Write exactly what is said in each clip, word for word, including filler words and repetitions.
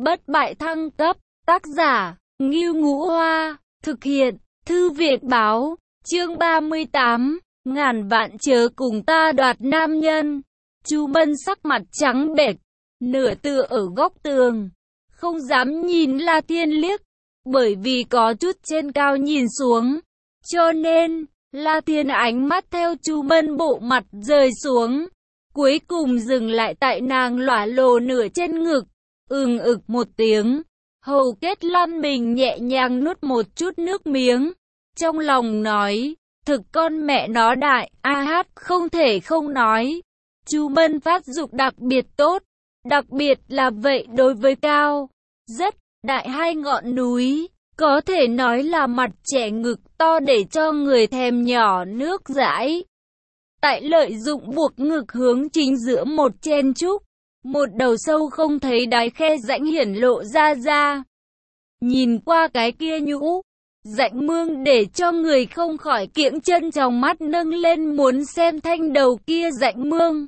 Bất bại thăng cấp, tác giả, Ngưu Ngũ Hoa, thực hiện, Thư viện báo, chương ba mươi tám, ngàn vạn chớ cùng ta đoạt nam nhân. Chu Mân sắc mặt trắng bệch, nửa tựa ở góc tường, không dám nhìn La Thiên liếc, bởi vì có chút trên cao nhìn xuống, cho nên La Thiên ánh mắt theo Chu Mân bộ mặt rơi xuống, cuối cùng dừng lại tại nàng lỏa lồ nửa trên ngực, ừng ực một tiếng, hầu kết lăn mình nhẹ nhàng nuốt một chút nước miếng, trong lòng nói, thực con mẹ nó đại, a hát không thể không nói. Chu Mân phát dục đặc biệt tốt, đặc biệt là vậy đối với cao, rất đại hai ngọn núi, có thể nói là mặt trẻ ngực to để cho người thèm nhỏ nước dãi. Tại lợi dụng buộc ngực hướng chính giữa một chen trúc, một đầu sâu không thấy đáy khe rãnh hiển lộ ra ra. Nhìn qua cái kia nhũ rãnh mương để cho người không khỏi kiễng chân trong mắt nâng lên muốn xem thanh đầu kia rãnh mương.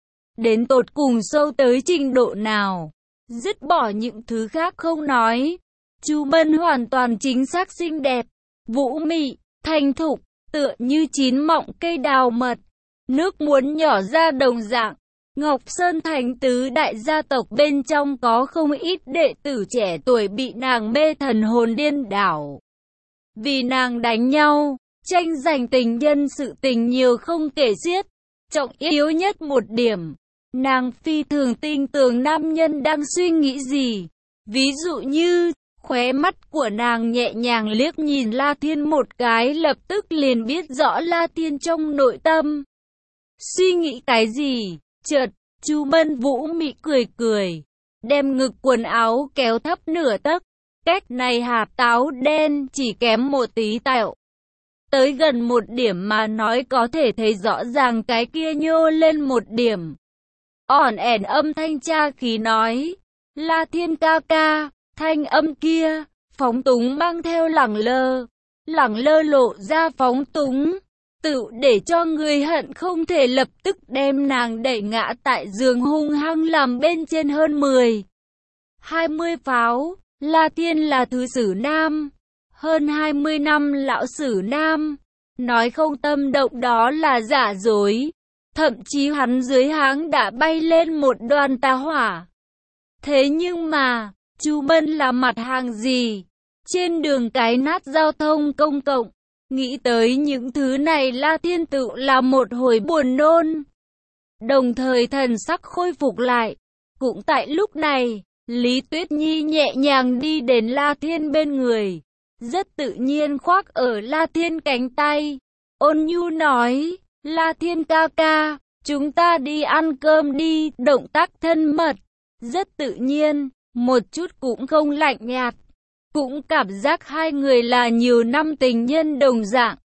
Đến tột cùng sâu tới trình độ nào, dứt bỏ những thứ khác không nói. Chu Mân hoàn toàn chính xác xinh đẹp, vũ mị, thanh thục, tựa như chín mọng cây đào mật, nước muốn nhỏ ra đồng dạng. Ngọc Sơn Thành tứ đại gia tộc bên trong có không ít đệ tử trẻ tuổi bị nàng mê thần hồn điên đảo. Vì nàng đánh nhau, tranh giành tình nhân sự tình nhiều không kể xiết. Trọng yếu nhất một điểm, nàng phi thường tin tưởng nam nhân đang suy nghĩ gì. Ví dụ như, khóe mắt của nàng nhẹ nhàng liếc nhìn La Thiên một cái lập tức liền biết rõ La Thiên trong nội tâm suy nghĩ cái gì. Chợt, Chu Mân vũ mị cười cười, đem ngực quần áo kéo thấp nửa tấc, cách này hạt táo đen chỉ kém một tí tẹo. Tới gần một điểm mà nói có thể thấy rõ ràng cái kia nhô lên một điểm. Ỏn ẻn âm thanh cha khí nói, La Thiên ca ca, thanh âm kia, phóng túng mang theo lẳng lơ, lẳng lơ lộ ra phóng túng. Tự để cho người hận không thể lập tức đem nàng đẩy ngã tại giường hung hăng làm bên trên hơn mười, hai mươi pháo. La Thiên là thứ sử nam, hơn hai mươi năm lão sử nam, nói không tâm động đó là giả dối. Thậm chí hắn dưới háng đã bay lên một đoàn tà hỏa. Thế nhưng mà, Chu Mân là mặt hàng gì? Trên đường cái nát giao thông công cộng, nghĩ tới những thứ này La Thiên tự là một hồi buồn nôn. Đồng thời thần sắc khôi phục lại. Cũng tại lúc này, Lý Tuyết Nhi nhẹ nhàng đi đến La Thiên bên người, rất tự nhiên khoác ở La Thiên cánh tay. Ôn nhu nói, La Thiên ca ca, chúng ta đi ăn cơm đi, động tác thân mật, rất tự nhiên, một chút cũng không lạnh nhạt. Cũng cảm giác hai người là nhiều năm tình nhân đồng dạng.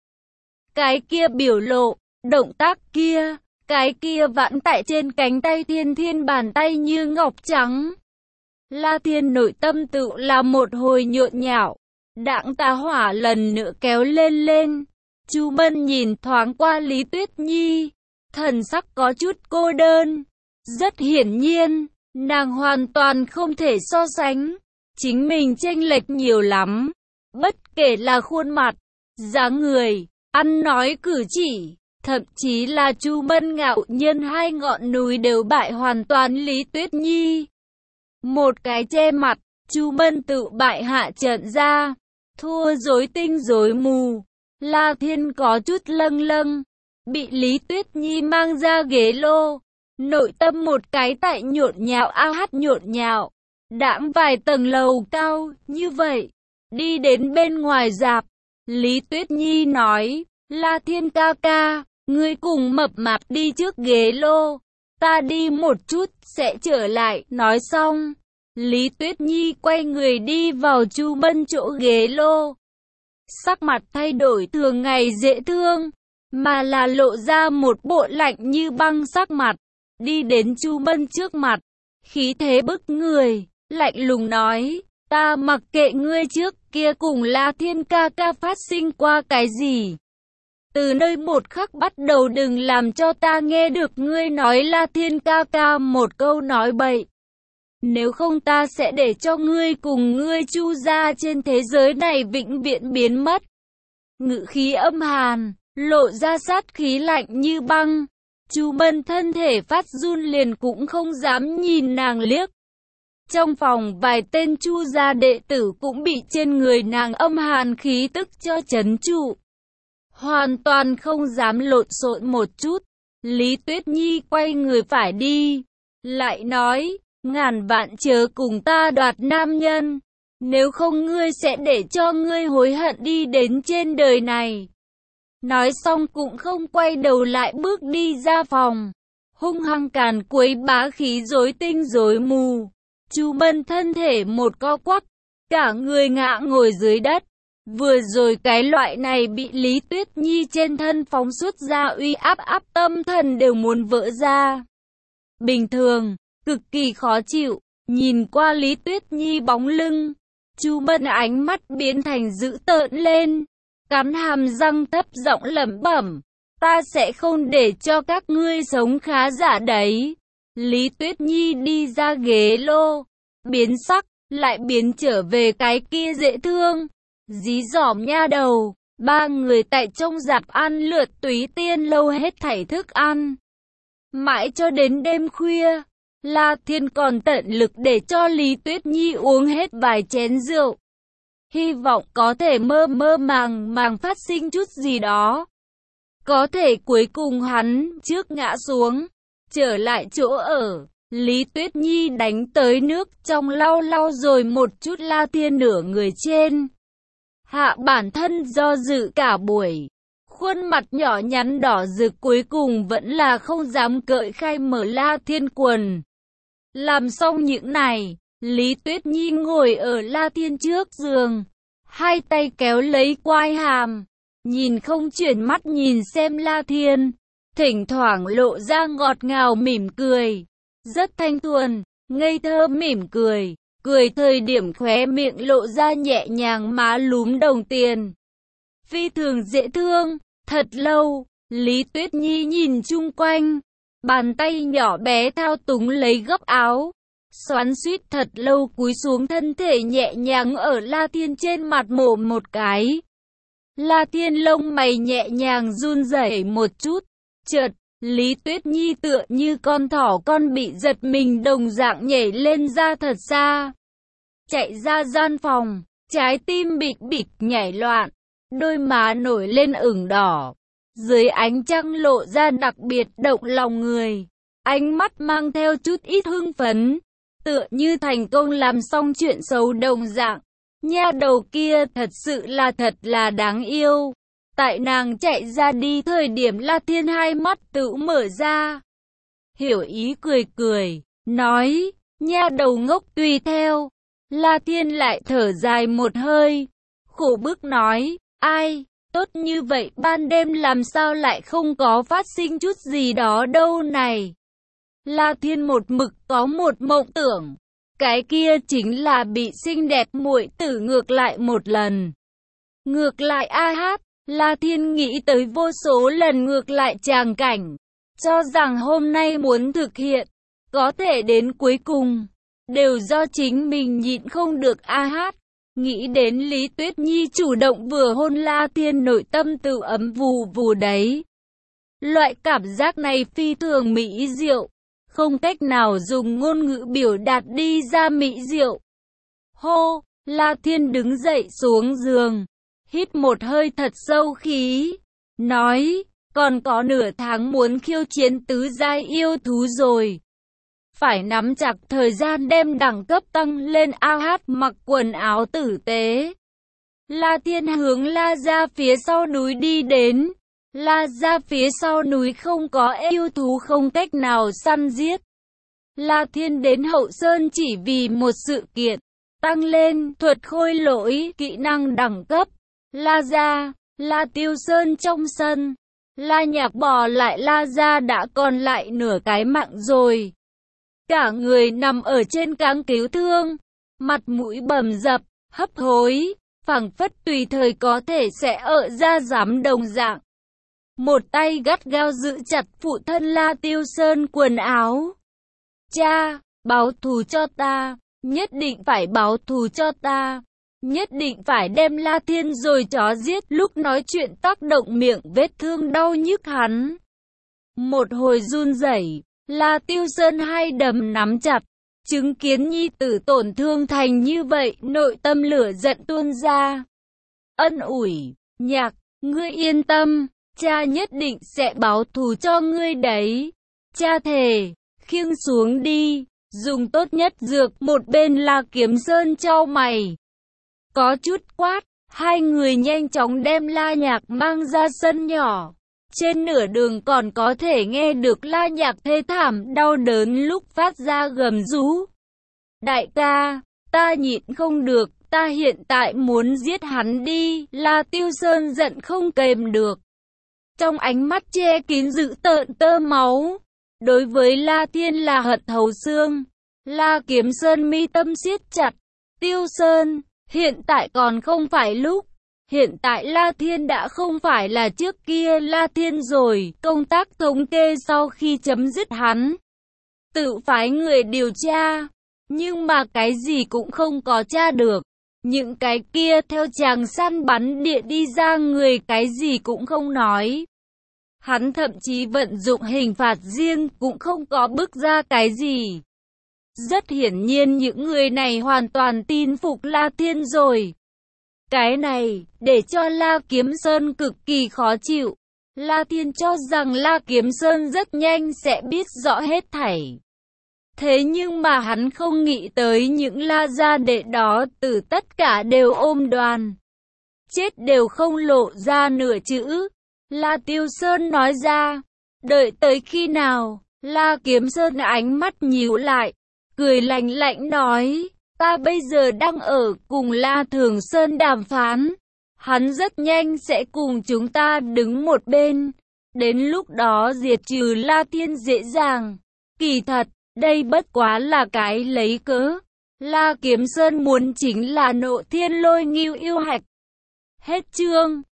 Cái kia biểu lộ, động tác kia, cái kia vãn tại trên cánh tay Thiên Thiên bàn tay như ngọc trắng. La Thiên nội tâm tự là một hồi nhộn nhạo, đãng tà hỏa lần nữa kéo lên lên. Chu Mân nhìn thoáng qua Lý Tuyết Nhi, thần sắc có chút cô đơn. Rất hiển nhiên, nàng hoàn toàn không thể so sánh. Chính mình chênh lệch nhiều lắm, bất kể là khuôn mặt, dáng người, ăn nói cử chỉ, thậm chí là Chu Mân ngạo nhiên hai ngọn núi đều bại hoàn toàn Lý Tuyết Nhi. Một cái che mặt, Chu Mân tự bại hạ trận ra, thua rối tinh rối mù. La Thiên có chút lâng lâng, bị Lý Tuyết Nhi mang ra ghế lô, nội tâm một cái tại nhộn nhạo a hát nhộn nhạo. Đãng vài tầng lầu cao, như vậy, đi đến bên ngoài rạp, Lý Tuyết Nhi nói, La Thiên ca ca, ngươi cùng mập mạp đi trước ghế lô, ta đi một chút, sẽ trở lại, nói xong. Lý Tuyết Nhi quay người đi vào Chu Mân chỗ ghế lô. Sắc mặt thay đổi thường ngày dễ thương, mà là lộ ra một bộ lạnh như băng sắc mặt, đi đến Chu Mân trước mặt, khí thế bức người. Lạnh lùng nói, ta mặc kệ ngươi trước kia cùng La Thiên ca ca phát sinh qua cái gì. Từ nơi một khắc bắt đầu đừng làm cho ta nghe được ngươi nói La Thiên ca ca một câu nói bậy. Nếu không ta sẽ để cho ngươi cùng ngươi Chu gia trên thế giới này vĩnh viễn biến mất. Ngữ khí âm hàn, lộ ra sát khí lạnh như băng. Chu Bân thân thể phát run liền cũng không dám nhìn nàng liếc. Trong phòng vài tên Chu gia đệ tử cũng bị trên người nàng âm hàn khí tức cho trấn trụ. Hoàn toàn không dám lộn xộn một chút. Lý Tuyết Nhi quay người phải đi. Lại nói, ngàn vạn chớ cùng ta đoạt nam nhân. Nếu không ngươi sẽ để cho ngươi hối hận đi đến trên đời này. Nói xong cũng không quay đầu lại bước đi ra phòng. Hung hăng càn quấy bá khí rối tinh rối mù. Chu Bân thân thể một co quắp, cả người ngã ngồi dưới đất. Vừa rồi cái loại này bị Lý Tuyết Nhi trên thân phóng xuất ra uy áp áp tâm thần đều muốn vỡ ra. Bình thường, cực kỳ khó chịu, nhìn qua Lý Tuyết Nhi bóng lưng. Chu Bân ánh mắt biến thành dữ tợn lên, cắn hàm răng thấp giọng lẩm bẩm, ta sẽ không để cho các ngươi sống khá giả đấy. Lý Tuyết Nhi đi ra ghế lô, biến sắc, lại biến trở về cái kia dễ thương. Dí dỏm nha đầu, ba người tại trong dạp ăn lượt túy tiên lâu hết thảy thức ăn. Mãi cho đến đêm khuya, La Thiên còn tận lực để cho Lý Tuyết Nhi uống hết vài chén rượu. Hy vọng có thể mơ mơ màng màng phát sinh chút gì đó. Có thể cuối cùng hắn trước ngã xuống, trở lại chỗ ở. Lý Tuyết Nhi đánh tới nước trong lau lau rồi một chút La Thiên nửa người trên. Hạ bản thân do dự cả buổi. Khuôn mặt nhỏ nhắn đỏ rực cuối cùng vẫn là không dám cởi khai mở La Thiên quần. Làm xong những này, Lý Tuyết Nhi ngồi ở La Thiên trước giường. Hai tay kéo lấy quai hàm. Nhìn không chuyển mắt nhìn xem La Thiên. Thỉnh thoảng lộ ra ngọt ngào mỉm cười. Rất thanh thuần, ngây thơ mỉm cười. Cười thời điểm khóe miệng lộ ra nhẹ nhàng má lúm đồng tiền. Phi thường dễ thương. Thật lâu, Lý Tuyết Nhi nhìn chung quanh. Bàn tay nhỏ bé thao túng lấy góc áo. Xoắn suýt thật lâu cúi xuống thân thể nhẹ nhàng ở La Thiên trên mặt mổ một cái. La Thiên lông mày nhẹ nhàng run rẩy một chút. Chợt, Lý Tuyết Nhi tựa như con thỏ con bị giật mình đồng dạng nhảy lên ra thật xa. Chạy ra gian phòng, trái tim bịch bịch nhảy loạn, đôi má nổi lên ửng đỏ. Dưới ánh trăng lộ ra đặc biệt động lòng người, ánh mắt mang theo chút ít hưng phấn, tựa như thành công làm xong chuyện xấu đồng dạng. Nha đầu kia thật sự là thật là đáng yêu. Tại nàng chạy ra đi thời điểm La Thiên hai mắt tự mở ra. Hiểu ý cười cười, nói, nha đầu ngốc tùy theo. La Thiên lại thở dài một hơi, khổ bức nói, ai, tốt như vậy ban đêm làm sao lại không có phát sinh chút gì đó đâu này. La Thiên một mực có một mộng tưởng, cái kia chính là bị xinh đẹp muội tử ngược lại một lần. Ngược lại a hát, La Thiên nghĩ tới vô số lần ngược lại tràng cảnh, cho rằng hôm nay muốn thực hiện, có thể đến cuối cùng, đều do chính mình nhịn không được a hát. Nghĩ đến Lý Tuyết Nhi chủ động vừa hôn La Thiên nội tâm tự ấm vù vù đấy. Loại cảm giác này phi thường mỹ diệu, không cách nào dùng ngôn ngữ biểu đạt đi ra mỹ diệu. Hô, La Thiên đứng dậy xuống giường, hít một hơi thật sâu khí, nói, còn có nửa tháng muốn khiêu chiến tứ giai yêu thú rồi. Phải nắm chặt thời gian đem đẳng cấp tăng lên a hát mặc quần áo tử tế. La Thiên hướng La ra phía sau núi đi đến. La ra phía sau núi không có yêu thú không cách nào săn giết. La Thiên đến Hậu Sơn chỉ vì một sự kiện, tăng lên thuật khôi lỗi kỹ năng đẳng cấp. La ra, La Tiêu Sơn trong sân. La Nhạc bỏ lại La ra đã còn lại nửa cái mạng rồi. Cả người nằm ở trên cáng cứu thương, mặt mũi bầm dập, hấp hối, phảng phất tùy thời có thể sẽ ợ ra giám đồng dạng. Một tay gắt gao giữ chặt phụ thân La Tiêu Sơn quần áo. Cha, báo thù cho ta, nhất định phải báo thù cho ta, nhất định phải đem La Thiên rồi chó giết. Lúc nói chuyện tác động miệng vết thương đau nhức hắn một hồi run rẩy. La Tiêu Sơn hai đấm nắm chặt, chứng kiến nhi tử tổn thương thành như vậy, nội tâm lửa giận tuôn ra. Ân ủi, Nhạc, ngươi yên tâm, cha nhất định sẽ báo thù cho ngươi đấy. Cha thề, khiêng xuống đi, dùng tốt nhất dược. Một bên La Kiếm Sơn chau mày, có chút quát. Hai người nhanh chóng đem La Nhạc mang ra sân nhỏ. Trên nửa đường còn có thể nghe được La Nhạc thê thảm đau đớn lúc phát ra gầm rú. Đại ca, ta nhịn không được, ta hiện tại muốn giết hắn đi. La Tiêu Sơn giận không kềm được, trong ánh mắt che kín dữ tợn tơ máu. Đối với La Thiên là hận thấu xương. La Kiếm Sơn mi tâm siết chặt. Tiêu Sơn, hiện tại còn không phải lúc. Hiện tại La Thiên đã không phải là trước kia La Thiên rồi. Công tác thống kê sau khi chấm dứt hắn tự phái người điều tra, nhưng mà cái gì cũng không có tra được. Những cái kia theo chàng săn bắn địa đi ra người cái gì cũng không nói. Hắn thậm chí vận dụng hình phạt riêng cũng không có bức ra cái gì. Rất hiển nhiên những người này hoàn toàn tin phục La Thiên rồi. Cái này để cho La Kiếm Sơn cực kỳ khó chịu. La Thiên cho rằng La Kiếm Sơn rất nhanh sẽ biết rõ hết thảy. Thế nhưng mà hắn không nghĩ tới những La gia đệ đó từ tất cả đều ôm đoàn, chết đều không lộ ra nửa chữ. La Tiêu Sơn nói ra, đợi tới khi nào? La Kiếm Sơn ánh mắt nhíu lại, cười lạnh lạnh nói, ta bây giờ đang ở cùng La Thường Sơn đàm phán. Hắn rất nhanh sẽ cùng chúng ta đứng một bên. Đến lúc đó diệt trừ La Thiên dễ dàng. Kỳ thật, đây bất quá là cái lấy cớ. La Kiếm Sơn muốn chính là nộ thiên lôi ngưu yêu hạch. Hết chương.